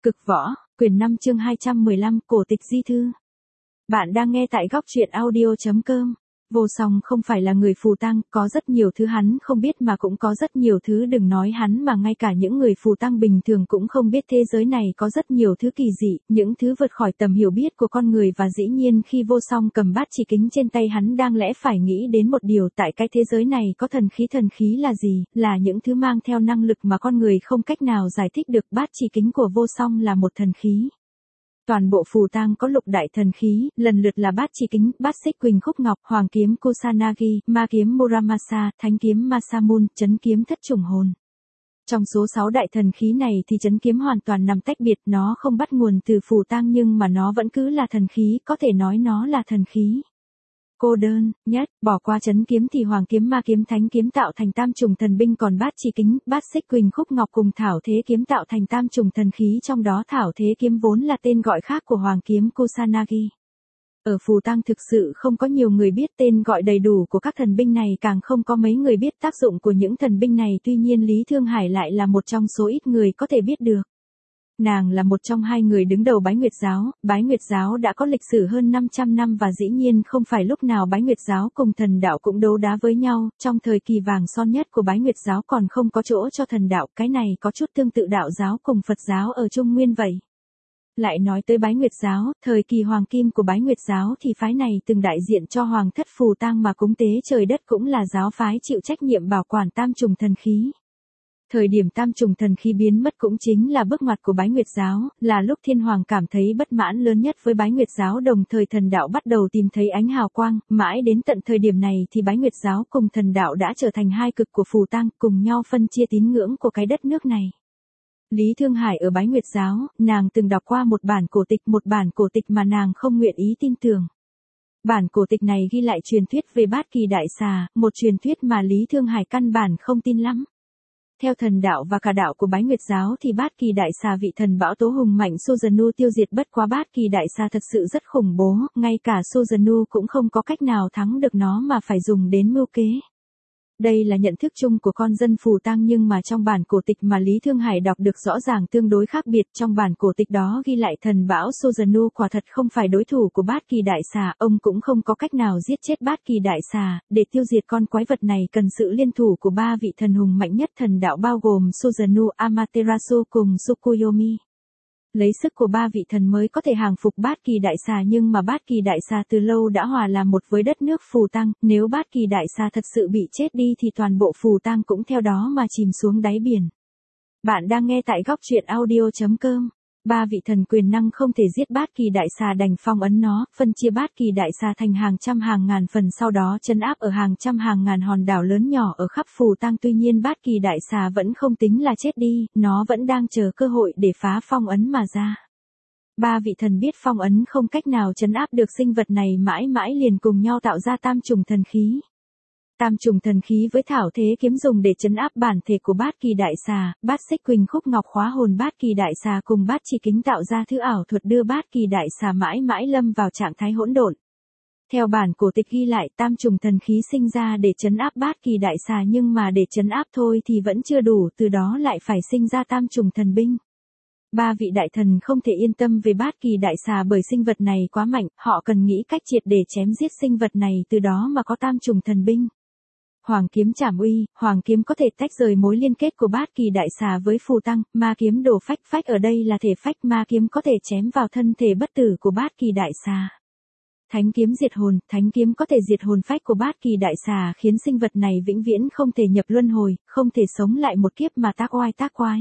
Cực võ, quyển 5 chương 215, cổ tịch di thư. Bạn đang nghe tại góc truyện audio.com. Vô Song không phải là người phù tang, có rất nhiều thứ hắn không biết mà cũng có rất nhiều thứ đừng nói hắn mà ngay cả những người phù tang bình thường cũng không biết. Thế giới này có rất nhiều thứ kỳ dị, những thứ vượt khỏi tầm hiểu biết của con người, và dĩ nhiên khi Vô Song cầm bát chỉ kính trên tay hắn đang lẽ phải nghĩ đến một điều: tại cái thế giới này có thần khí là gì, là những thứ mang theo năng lực mà con người không cách nào giải thích được. Bát chỉ kính của Vô Song là một thần khí. Toàn bộ phù tang có lục đại thần khí, lần lượt là bát chỉ kính, bát xích quỳnh khúc ngọc, hoàng kiếm Kusanagi, ma kiếm Muramasa, thánh kiếm Masamune, chấn kiếm thất trùng hồn. Trong số 6 đại thần khí này thì chấn kiếm hoàn toàn nằm tách biệt, nó không bắt nguồn từ phù tang nhưng mà nó vẫn cứ là thần khí, có thể nói nó là thần khí cô đơn nhất. Bỏ qua chấn kiếm thì hoàng kiếm, ma kiếm, thánh kiếm tạo thành tam trùng thần binh, còn bát chỉ kính, bát xích quỳnh khúc ngọc cùng thảo thế kiếm tạo thành tam trùng thần khí, trong đó thảo thế kiếm vốn là tên gọi khác của hoàng kiếm Kusanagi. Ở phù tang thực sự không có nhiều người biết tên gọi đầy đủ của các thần binh này, càng không có mấy người biết tác dụng của những thần binh này, tuy nhiên Lý Thương Hải lại là một trong số ít người có thể biết được. Nàng là một trong 2 người đứng đầu Bái Nguyệt Giáo. Bái Nguyệt Giáo đã có lịch sử hơn 500 năm và dĩ nhiên không phải lúc nào Bái Nguyệt Giáo cùng thần đạo cũng đấu đá với nhau. Trong thời kỳ vàng son nhất của Bái Nguyệt Giáo còn không có chỗ cho thần đạo, cái này có chút tương tự đạo giáo cùng Phật giáo ở Trung Nguyên vậy. Lại nói tới Bái Nguyệt Giáo, thời kỳ hoàng kim của Bái Nguyệt Giáo thì phái này từng đại diện cho hoàng thất phù tang mà cúng tế trời đất, cũng là giáo phái chịu trách nhiệm bảo quản tam trùng thần khí. Thời điểm tam trùng thần khí biến mất cũng chính là bước ngoặt của Bái Nguyệt Giáo, là lúc Thiên Hoàng cảm thấy bất mãn lớn nhất với Bái Nguyệt Giáo, đồng thời thần đạo bắt đầu tìm thấy ánh hào quang. Mãi đến tận thời điểm này thì Bái Nguyệt Giáo cùng thần đạo đã trở thành hai cực của phù tang, cùng nhau phân chia tín ngưỡng của cái đất nước này. Lý Thương Hải ở Bái Nguyệt Giáo, nàng từng đọc qua một bản cổ tịch mà nàng không nguyện ý tin tưởng. Bản cổ tịch này ghi lại truyền thuyết về Bát Kỳ Đại Xà, một truyền thuyết mà Lý Thương Hải căn bản không tin lắm. Theo thần đạo và cả đạo của Bái Nguyệt Giáo thì Bát Kỳ Đại Xà vị thần bão tố hùng mạnh Suzanu tiêu diệt, bất quá Bát Kỳ Đại Xà thật sự rất khủng bố, ngay cả Suzanu cũng không có cách nào thắng được nó mà phải dùng đến mưu kế. Đây là nhận thức chung của con dân phù tang, nhưng mà trong bản cổ tịch mà Lý Thương Hải đọc được rõ ràng tương đối khác biệt. Trong bản cổ tịch đó ghi lại thần bão Suzanu quả thật không phải đối thủ của Bát Kỳ Đại Xà, ông cũng không có cách nào giết chết Bát Kỳ Đại Xà. Để tiêu diệt con quái vật này cần sự liên thủ của 3 vị thần hùng mạnh nhất thần đạo, bao gồm Suzanu, Amaterasu cùng Tsukuyomi. Lấy sức của 3 vị thần mới có thể hàng phục Bát Kỳ Đại Xà, nhưng mà Bát Kỳ Đại Xà từ lâu đã hòa làm một với đất nước phù tang, nếu Bát Kỳ Đại Xà thật sự bị chết đi thì toàn bộ phù tang cũng theo đó mà chìm xuống đáy biển. Bạn đang nghe tại góc truyện audio.com. 3 vị thần quyền năng không thể giết Bát Kỳ Đại Xà, đành phong ấn nó, phân chia Bát Kỳ Đại Xà thành hàng trăm hàng ngàn phần, sau đó trấn áp ở hàng trăm hàng ngàn hòn đảo lớn nhỏ ở khắp phù tang. Tuy nhiên Bát Kỳ Đại Xà vẫn không tính là chết đi, nó vẫn đang chờ cơ hội để phá phong ấn mà ra. 3 vị thần biết phong ấn không cách nào trấn áp được sinh vật này mãi mãi liền cùng nhau tạo ra tam trùng thần khí. Tam trùng thần khí với thảo thế kiếm dùng để trấn áp bản thể của Bát Kỳ Đại Xà, bát xích quỳnh khúc ngọc khóa hồn Bát Kỳ Đại Xà cùng bát chỉ kính tạo ra thứ ảo thuật đưa Bát Kỳ Đại Xà mãi mãi lâm vào trạng thái hỗn độn. Theo bản cổ tịch ghi lại, tam trùng thần khí sinh ra để trấn áp Bát Kỳ Đại Xà, nhưng mà để trấn áp thôi thì vẫn chưa đủ, từ đó lại phải sinh ra tam trùng thần binh. 3 vị đại thần không thể yên tâm về Bát Kỳ Đại Xà bởi sinh vật này quá mạnh, họ cần nghĩ cách triệt để chém giết sinh vật này, từ đó mà có tam trùng thần binh. Hoàng kiếm Trảm Uy, hoàng kiếm có thể tách rời mối liên kết của Bát Kỳ Đại Xà với phù tang. Ma kiếm Đồ Phách, phách ở đây là thể phách, ma kiếm có thể chém vào thân thể bất tử của Bát Kỳ Đại Xà. Thánh kiếm Diệt Hồn, thánh kiếm có thể diệt hồn phách của Bát Kỳ Đại Xà, khiến sinh vật này vĩnh viễn không thể nhập luân hồi, không thể sống lại một kiếp mà tác oai tác quái.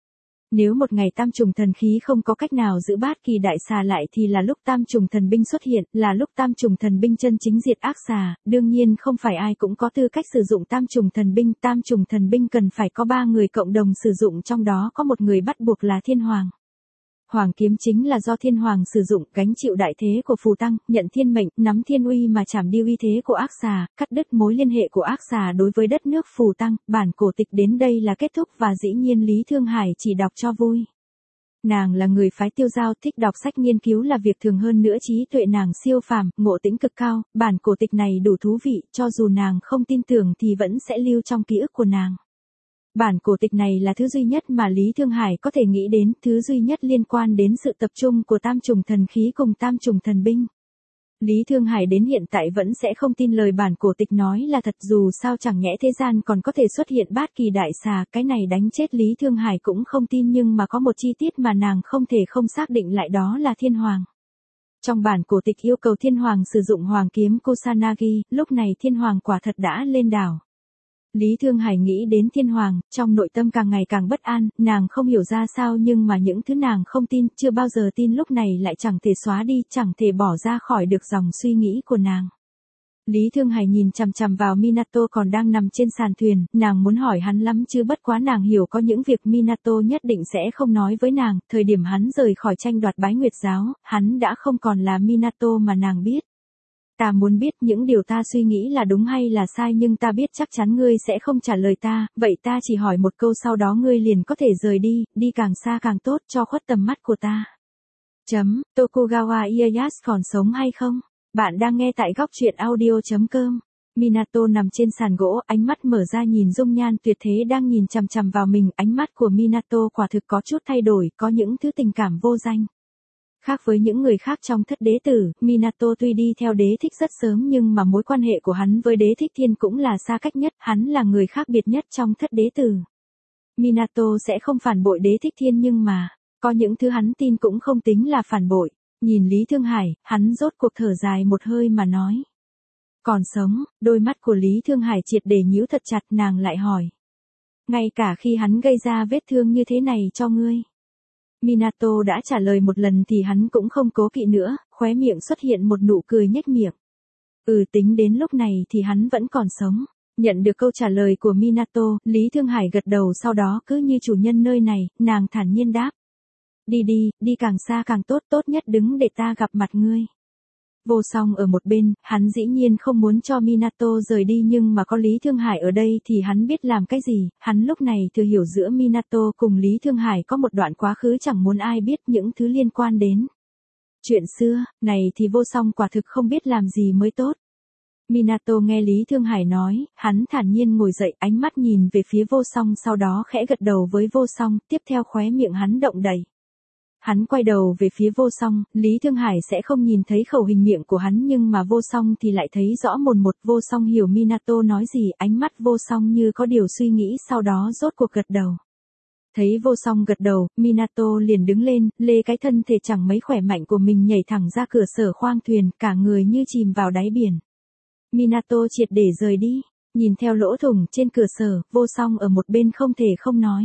Nếu một ngày tam trùng thần khí không có cách nào giữ Bát Kỳ Đại Xà lại thì là lúc tam trùng thần binh xuất hiện, là lúc tam trùng thần binh chân chính diệt ác xà. Đương nhiên không phải ai cũng có tư cách sử dụng tam trùng thần binh, tam trùng thần binh cần phải có 3 người cộng đồng sử dụng, trong đó có một người bắt buộc là Thiên Hoàng. Hoàng kiếm chính là do Thiên Hoàng sử dụng, gánh chịu đại thế của phù tang, nhận thiên mệnh, nắm thiên uy mà chảm đi uy thế của ác xà, cắt đứt mối liên hệ của ác xà đối với đất nước phù tang. Bản cổ tịch đến đây là kết thúc và dĩ nhiên Lý Thương Hải chỉ đọc cho vui. Nàng là người phái Tiêu Giao, thích đọc sách nghiên cứu là việc thường, hơn nữa trí tuệ nàng siêu phàm, ngộ tĩnh cực cao. Bản cổ tịch này đủ thú vị, cho dù nàng không tin tưởng thì vẫn sẽ lưu trong ký ức của nàng. Bản cổ tịch này là thứ duy nhất mà Lý Thương Hải có thể nghĩ đến, thứ duy nhất liên quan đến sự tập trung của tam trùng thần khí cùng tam trùng thần binh. Lý Thương Hải đến hiện tại vẫn sẽ không tin lời bản cổ tịch nói là thật, dù sao chẳng nhẽ thế gian còn có thể xuất hiện bát kỳ đại xà, cái này đánh chết Lý Thương Hải cũng không tin, nhưng mà có một chi tiết mà nàng không thể không xác định lại, đó là Thiên Hoàng. Trong bản cổ tịch yêu cầu Thiên Hoàng sử dụng hoàng kiếm Kusanagi, lúc này Thiên Hoàng quả thật đã lên đảo. Lý Thương Hải nghĩ đến Thiên Hoàng, trong nội tâm càng ngày càng bất an, nàng không hiểu ra sao nhưng mà những thứ nàng không tin, chưa bao giờ tin lúc này lại chẳng thể xóa đi, chẳng thể bỏ ra khỏi được dòng suy nghĩ của nàng. Lý Thương Hải nhìn chằm chằm vào Minato còn đang nằm trên sàn thuyền, nàng muốn hỏi hắn lắm chứ bất quá nàng hiểu có những việc Minato nhất định sẽ không nói với nàng, thời điểm hắn rời khỏi tranh đoạt bái nguyệt giáo, hắn đã không còn là Minato mà nàng biết. Ta muốn biết những điều ta suy nghĩ là đúng hay là sai, nhưng ta biết chắc chắn ngươi sẽ không trả lời ta, vậy ta chỉ hỏi một câu sau đó ngươi liền có thể rời đi, đi càng xa càng tốt cho khuất tầm mắt của ta. Tokugawa Ieyasu còn sống hay không? Bạn đang nghe tại góc truyện audio.com. Minato nằm trên sàn gỗ, ánh mắt mở ra nhìn dung nhan tuyệt thế đang nhìn chằm chằm vào mình, ánh mắt của Minato quả thực có chút thay đổi, có những thứ tình cảm vô danh. Khác với những người khác trong thất đế tử, Minato tuy đi theo đế thích rất sớm nhưng mà mối quan hệ của hắn với đế thích thiên cũng là xa cách nhất, hắn là người khác biệt nhất trong thất đế tử. Minato sẽ không phản bội đế thích thiên nhưng mà, có những thứ hắn tin cũng không tính là phản bội. Nhìn Lý Thương Hải, hắn rốt cuộc thở dài một hơi mà nói. Còn sống, đôi mắt của Lý Thương Hải triệt để nhíu thật chặt, nàng lại hỏi. Ngay cả khi hắn gây ra vết thương như thế này cho ngươi. Minato đã trả lời một lần thì hắn cũng không cố kỵ nữa, khóe miệng xuất hiện một nụ cười nhếch miệng. Tính đến lúc này thì hắn vẫn còn sống. Nhận được câu trả lời của Minato, Lý Thương Hải gật đầu, sau đó cứ như chủ nhân nơi này, nàng thản nhiên đáp. Đi càng xa càng tốt, tốt nhất đứng để ta gặp mặt ngươi. Vô Song ở một bên, hắn dĩ nhiên không muốn cho Minato rời đi nhưng mà có Lý Thương Hải ở đây thì hắn biết làm cái gì, hắn lúc này thừa hiểu giữa Minato cùng Lý Thương Hải có một đoạn quá khứ chẳng muốn ai biết những thứ liên quan đến. Chuyện xưa, này thì Vô Song quả thực không biết làm gì mới tốt. Minato nghe Lý Thương Hải nói, hắn thản nhiên ngồi dậy, ánh mắt nhìn về phía Vô Song, sau đó khẽ gật đầu với Vô Song, tiếp theo khóe miệng hắn động đậy. Hắn quay đầu về phía Vô Song, Lý Thương Hải sẽ không nhìn thấy khẩu hình miệng của hắn nhưng mà Vô Song thì lại thấy rõ mồn một. Vô Song hiểu Minato nói gì, ánh mắt Vô Song như có điều suy nghĩ, sau đó rốt cuộc gật đầu. Thấy Vô Song gật đầu, Minato liền đứng lên, lê cái thân thể chẳng mấy khỏe mạnh của mình nhảy thẳng ra cửa sở khoang thuyền, cả người như chìm vào đáy biển. Minato triệt để rời đi, nhìn theo lỗ thủng trên cửa sở, Vô Song ở một bên không thể không nói.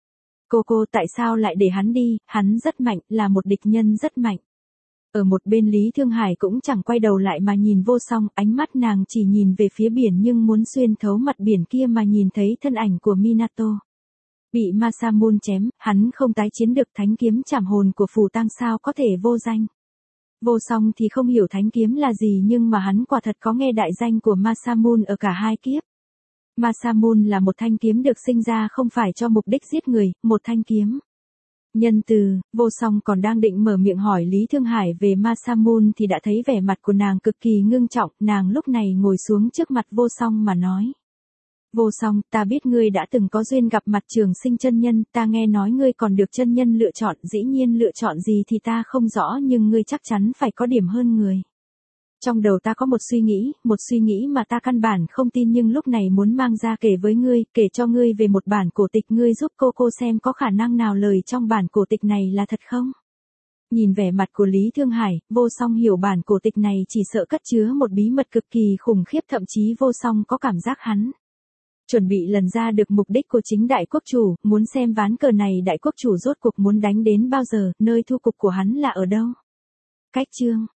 Cô tại sao lại để hắn đi, hắn rất mạnh, là một địch nhân rất mạnh. Ở một bên Lý Thương Hải cũng chẳng quay đầu lại mà nhìn Vô Song, ánh mắt nàng chỉ nhìn về phía biển nhưng muốn xuyên thấu mặt biển kia mà nhìn thấy thân ảnh của Minato. Bị Masamune chém, hắn không tái chiến được, thánh kiếm trảm hồn của Phù Tang sao có thể vô danh. Vô Song thì không hiểu thánh kiếm là gì nhưng mà hắn quả thật có nghe đại danh của Masamune ở cả hai kiếp. Masamune là một thanh kiếm được sinh ra không phải cho mục đích giết người, một thanh kiếm nhân từ. Vô Song còn đang định mở miệng hỏi Lý Thương Hải về Masamune thì đã thấy vẻ mặt của nàng cực kỳ ngưng trọng, nàng lúc này ngồi xuống trước mặt Vô Song mà nói. Vô Song, ta biết ngươi đã từng có duyên gặp mặt Trường Sinh chân nhân, ta nghe nói ngươi còn được chân nhân lựa chọn, dĩ nhiên lựa chọn gì thì ta không rõ nhưng ngươi chắc chắn phải có điểm hơn người. Trong đầu ta có một suy nghĩ mà ta căn bản không tin nhưng lúc này muốn mang ra kể với ngươi, kể cho ngươi về một bản cổ tịch, ngươi giúp cô xem có khả năng nào lời trong bản cổ tịch này là thật không? Nhìn vẻ mặt của Lý Thương Hải, Vô Song hiểu bản cổ tịch này chỉ sợ cất chứa một bí mật cực kỳ khủng khiếp, thậm chí Vô Song có cảm giác hắn chuẩn bị lần ra được mục đích của chính đại quốc chủ, muốn xem ván cờ này đại quốc chủ rốt cuộc muốn đánh đến bao giờ, nơi thu cục của hắn là ở đâu. Cách chương